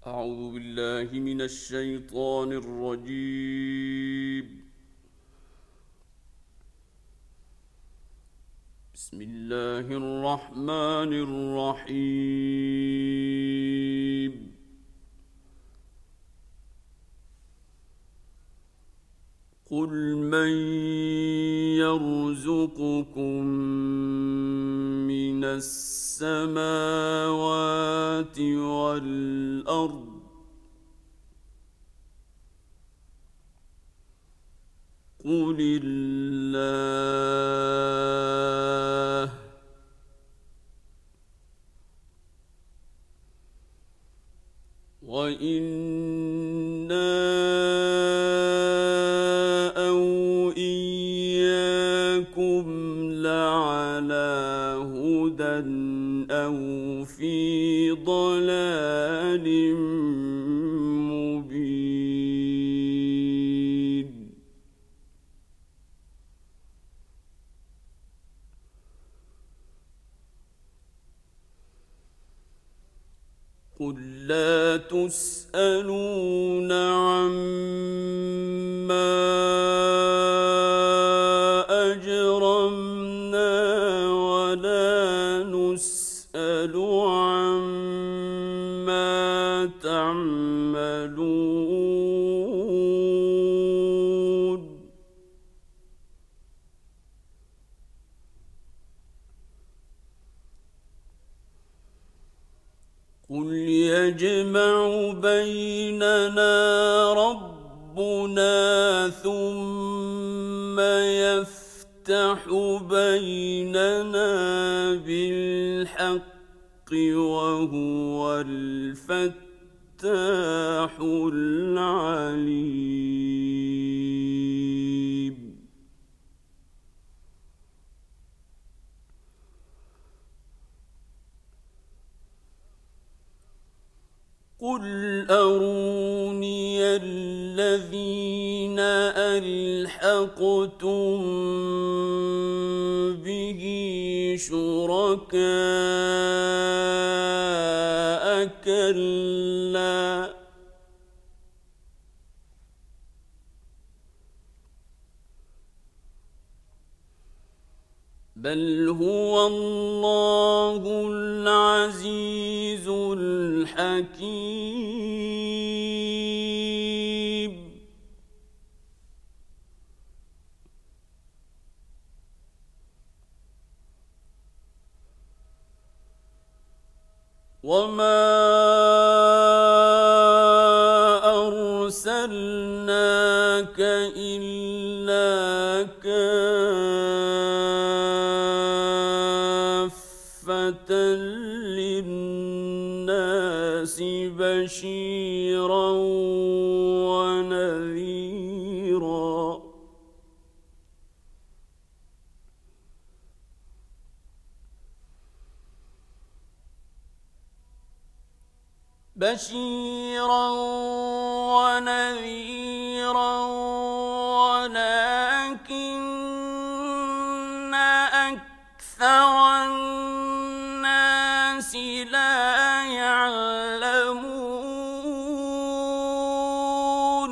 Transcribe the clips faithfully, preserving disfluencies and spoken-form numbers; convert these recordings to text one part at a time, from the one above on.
أعوذ بالله من الشيطان الرجيم. بسم الله الرحمن الرحيم. قل من يرزقكم من السماوات والأرض قل الله وإنا أو إياكم لعلى هدى أو في ضلال مبين. قل لا تسألون عما أجرمنا ولا نسأل عما تعملون. قل يجمع بيننا ربنا ثم يفتح بيننا بالحق وهو الفتاح العليم. قل أروني الذين ألحقتم به شركاء كلا بل هو الله العزيز الحكيم. وما أرسلناك إلا كافة للناس بشيرا ونذيرا. بشيرا ونذيرا ولكن أكثر الناس لا يعلمون.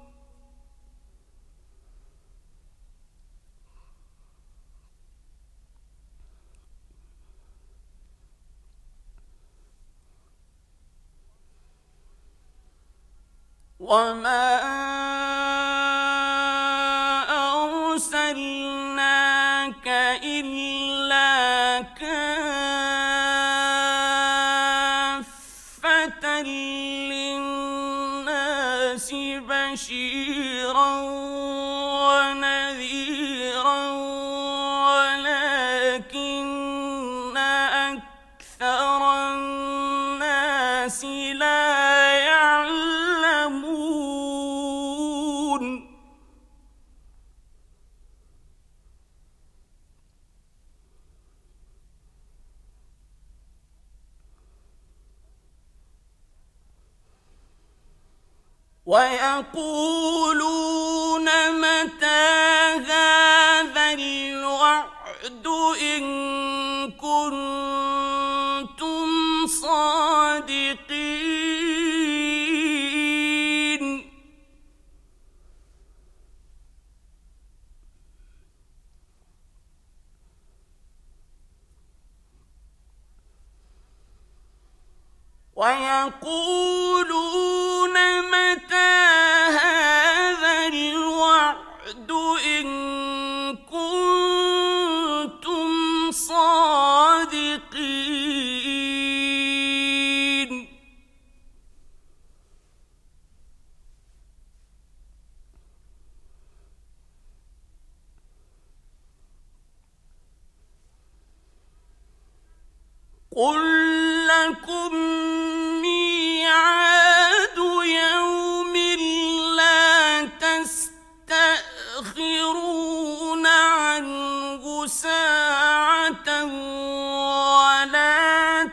وما أرسلناك إلا كافة للناس بشيرا ونذيرا ولكن أكثر الناس لا يعلمون. ويقولون متى هذا الوعد إن كنتم. كنتم صادقين. ويقولون متى هذا الوعد إن كنتم صادقين قل لكم ميعاد يوم لا تستأخرون عنه ساعة ولا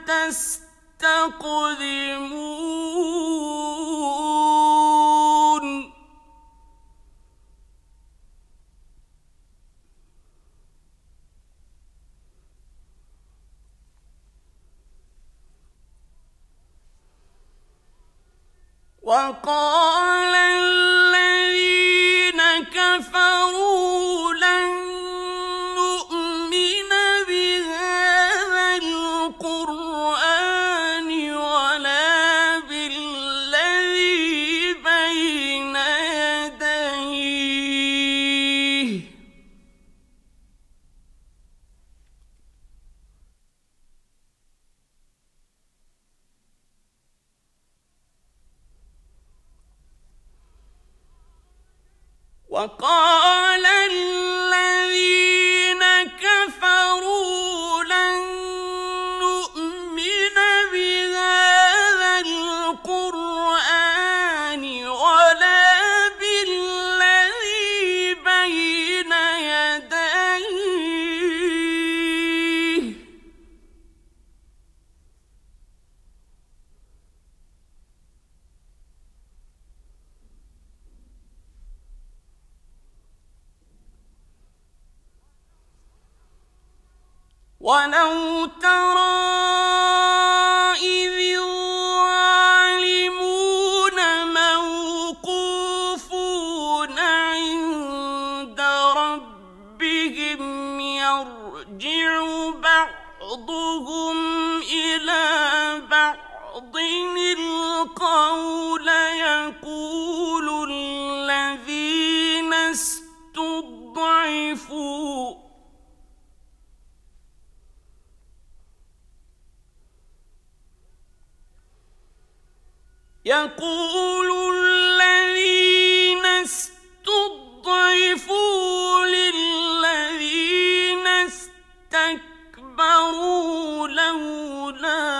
تستقدمون وقال الذين كفروا لن نؤمن بهذا القرآن ولا بالذي بين يديه وقال الذين كفروا لن نؤمن بهذا القرآن ولا بالذي بين يديه ولو ترى إذ الظالمون موقوفون عند ربهم يرجع بعضهم إلى بعض القول يقول الذين استضعفوا يقول الذين استضعفوا للذين استكبروا لولا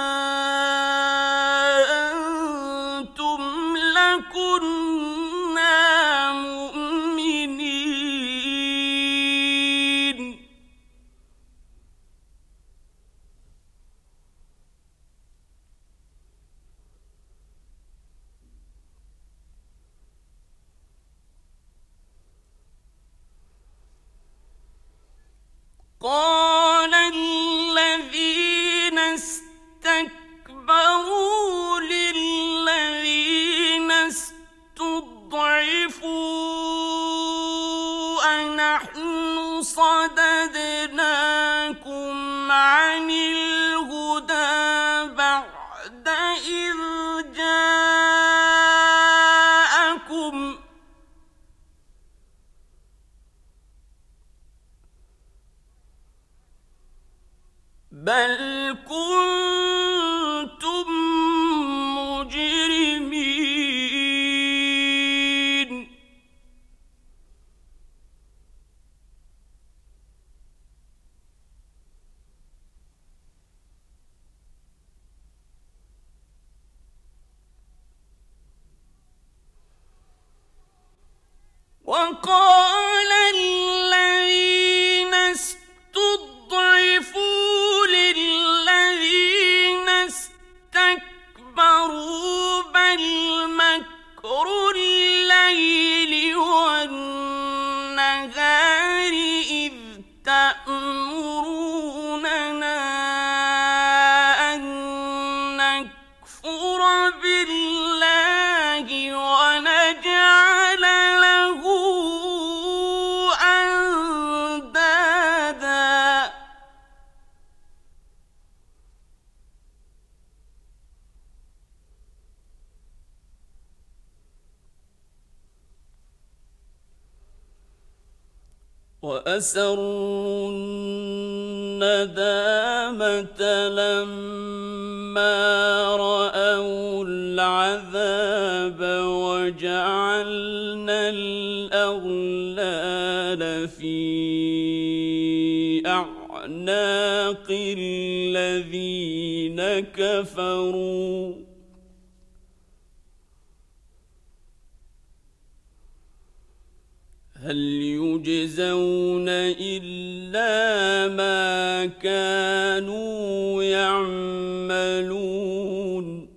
أنتم لكنا مؤمنين قال الذين استكبروا للذين استضعفوا أنحن صددناكم عن الهدى بعد إذ جاءكم بل كنتم مجرمين وقال الذين استضعفوا للذين استكبروا بل مكر الليل والنهار إذ تأمروننا أن نكفر بالله ونجعل له أندادا وأسروا الندامة لما رأوا العذاب وجعلنا الأغلال في أعناق الذين كفروا هل يجزون إلا ما كانوا يعملون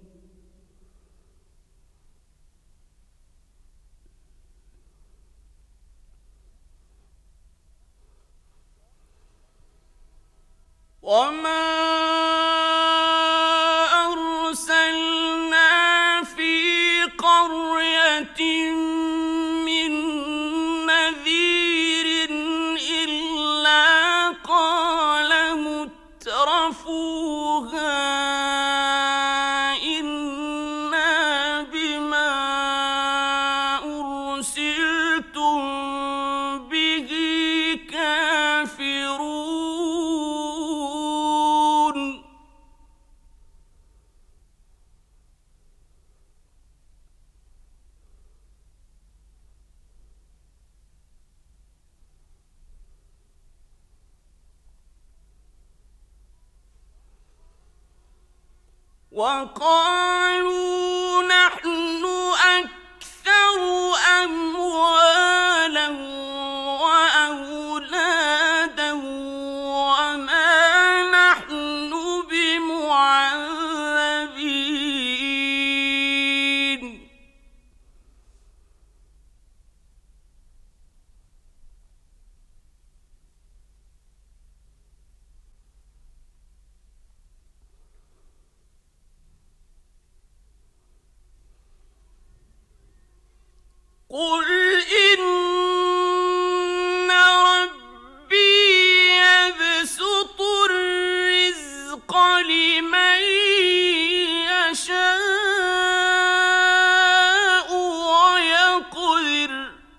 وما أرسلنا في قرية وقالوا نحن أكثر أموالا وأولادا وما نحن بمعذبين قل إن ربي يبسط الرزق لمن يشاء ويقدر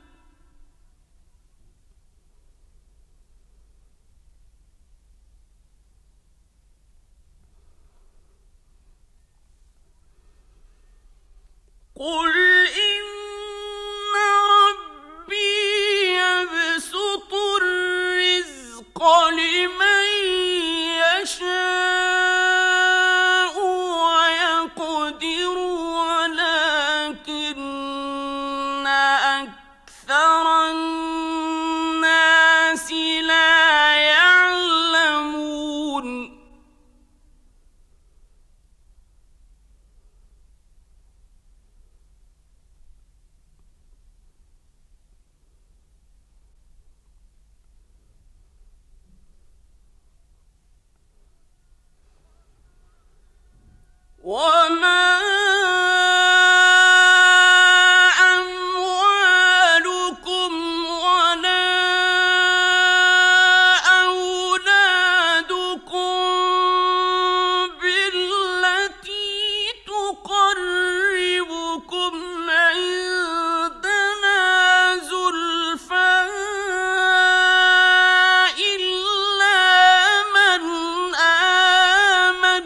قل لمن يشاء ويقدر ولكن أكثر الناس لا يعلمون وما أموالكم ولا أولادكم بالتي تقربكم عندنا زلفى إلا من آمن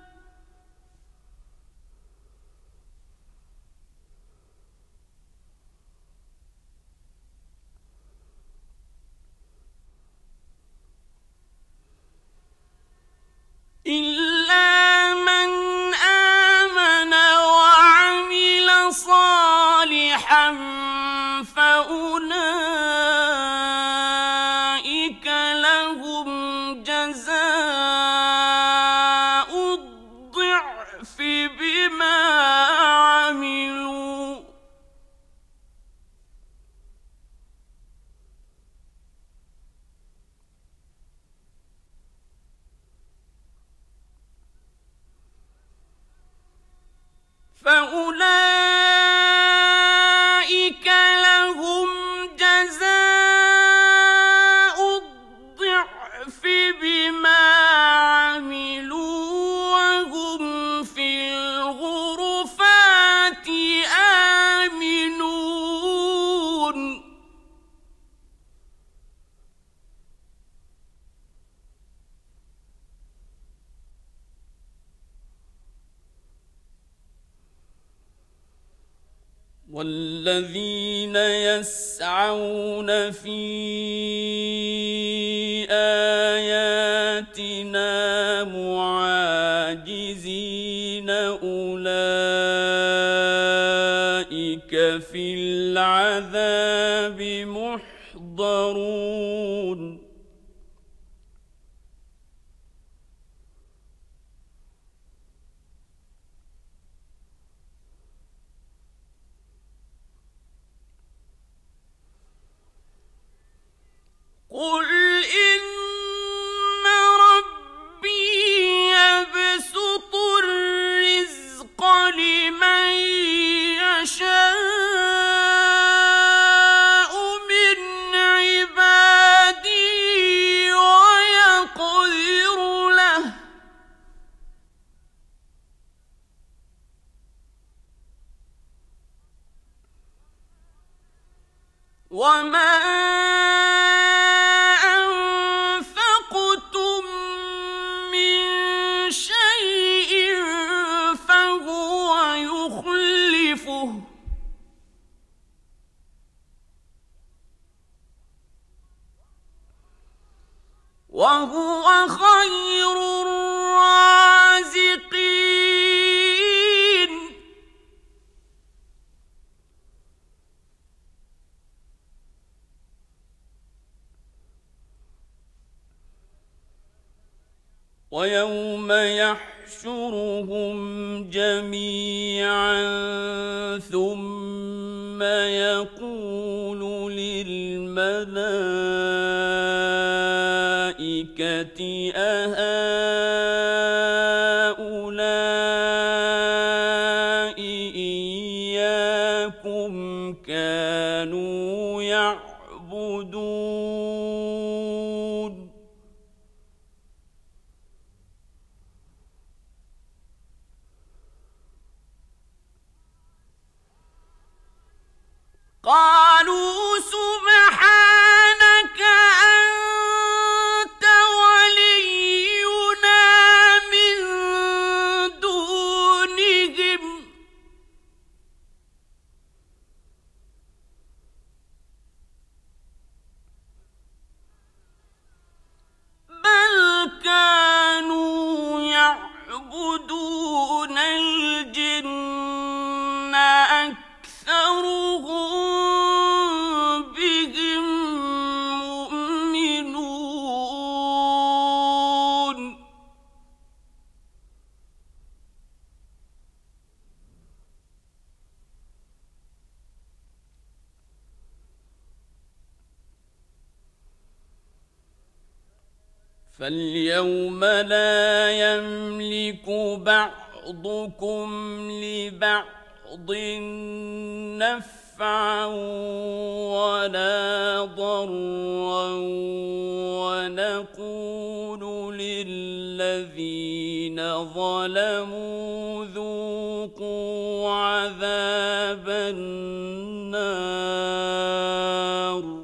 إلا من آمن وعمل صالحا فأولئك لهم جزاء الضعف بما عملوا فأولئك لهم جزاء الضعف بما عملوا وهم في الغرفات آمنون والذين يسعون في آياتنا معاجزين أولئك في العذاب محضرون قل إن ربي يبسط الرزق لمن يشاء من عباده ويقدر له وما وهو خير الرازقين ويوم يحشرهم جميعا ثم يقول للملائكة أهؤلاء إياكم كانوا يعبدون قالوا سبحانك أنت ولينا من دونهم بل كانوا يعبدون الجن أكثرهم بهم مؤمنون فاليوم لا يملك بعضكم لبعض نفعا ولا ضرا ونقول للذين ظلموا ذوقوا عذاب النار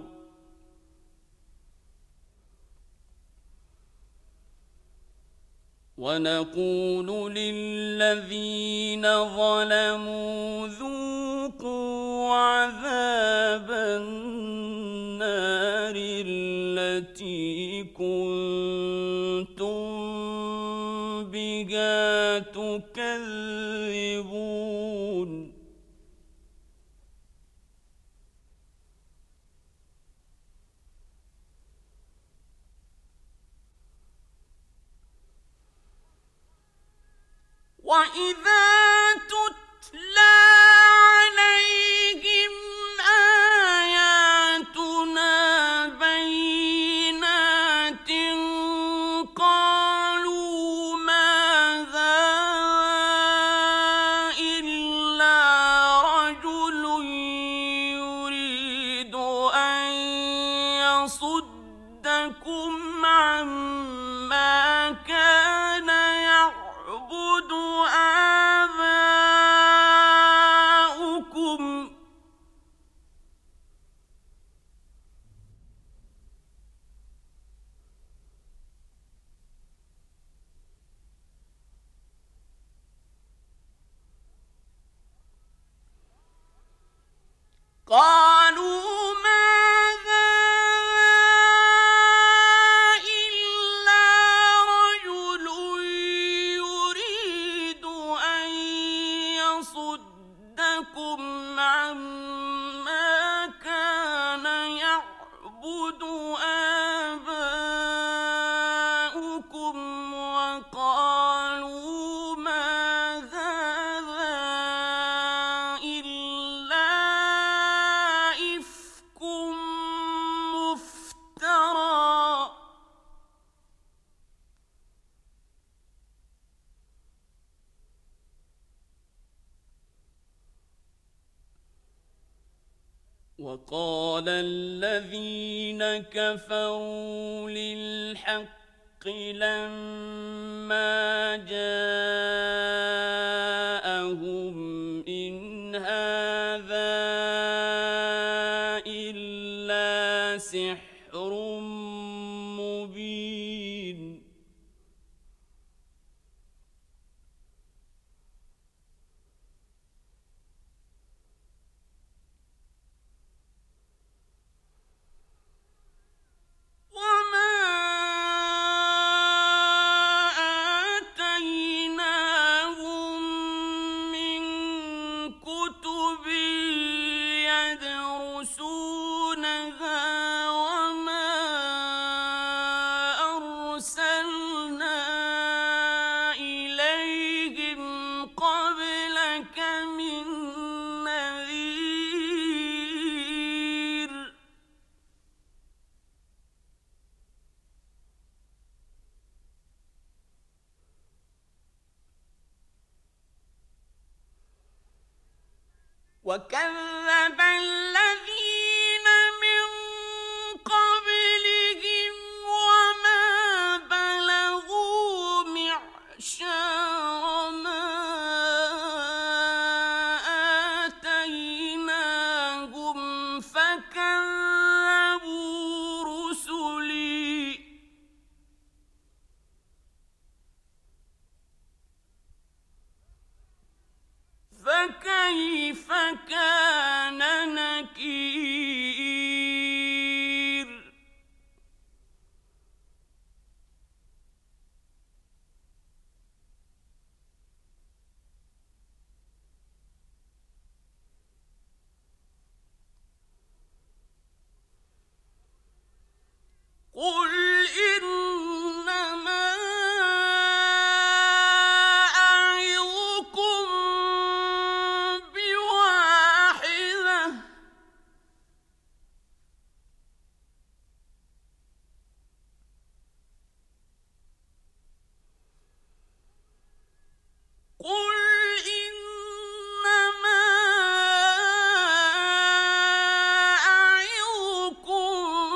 ونقول للذين ظلموا ذوقوا عذاب النار التي كنتم بها تكذبون وإذا تتلى عليهم آياتنا بينات قالوا ما هذا إلا رجل يريد أن يصدكم عما كان يعبد آباؤكم يسألكم عما كان يعبد آباؤكم وقالوا ما هذا إلا إفك مفترى وقال الذين كفروا للحق لما جاءهم إن هذا إلا سحر مبين وما آتيناهم من كتب يدرسونها وما أرسلنا إليهم قبلك من نذير وكذب الذين من قبلهم وما بلغوا معشار ما آتيناهم فكذبوا رسلي فكيف كان نكير قل إنما أعظكم بواحدة قل إنما أعظكم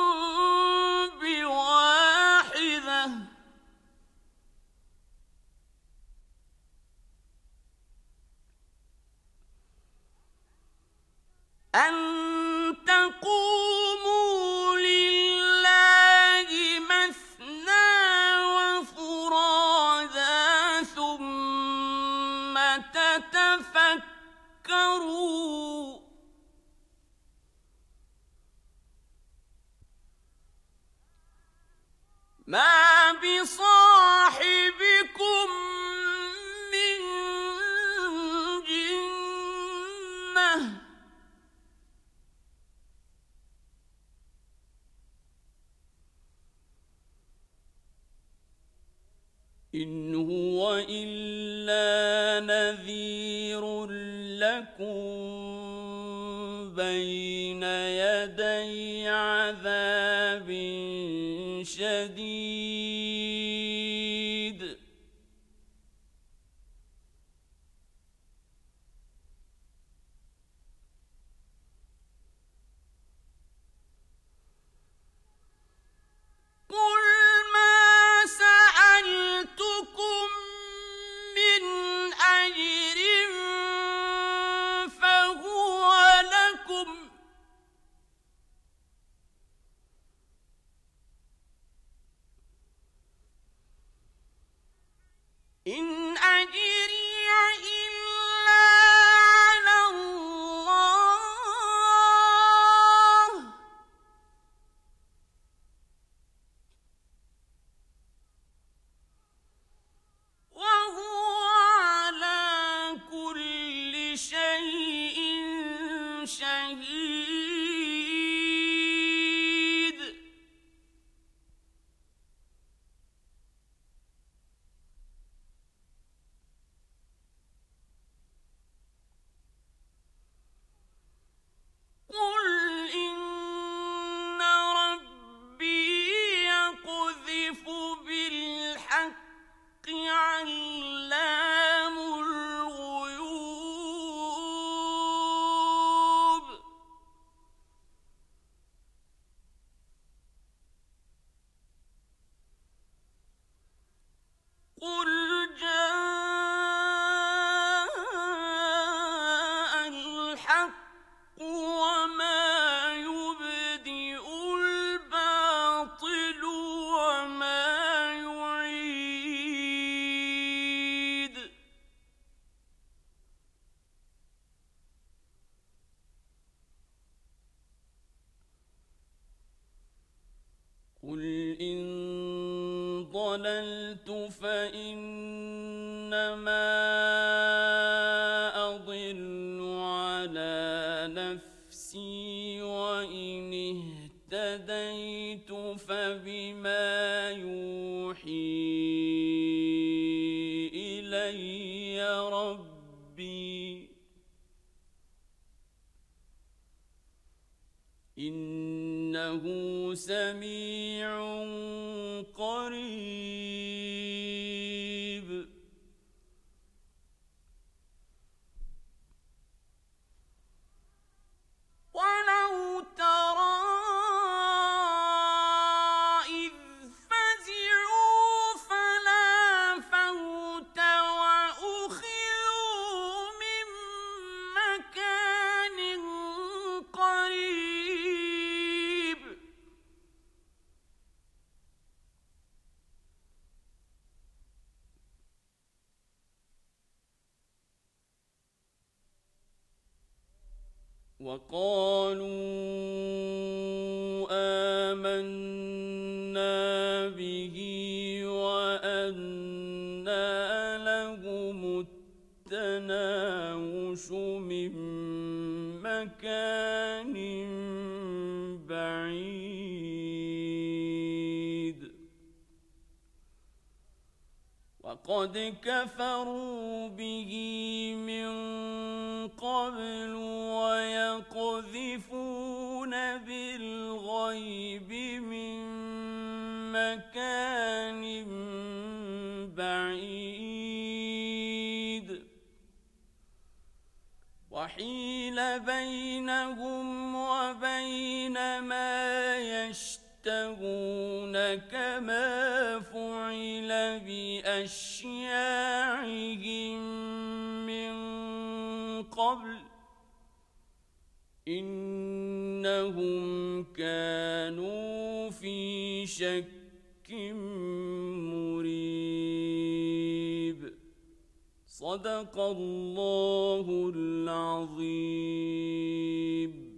بواحدة أن تقوموا لله مثنى وفرادا ثم تتفكروا ما بصاحبكم من جنة إن هو إلا نذير لكم بين يدي عذاب شديد قل ما سألتكم من أجر فهو فبما يوحي إلي ربي إنه سميع قريب. ولو ترى إذ فزعوا فلا فوت وأخذوا من مكان قريب وقالوا آمنا به وأنى لهم التناوش من مكان بعيد وقد كفروا به من قبل ويقذفون بالغيب من مكان بعيد وحيل بينهم وبين ما يشتهون كما فعل بأشياعهم من قبل إنهم كانوا في شك مريب. صدق الله العظيم.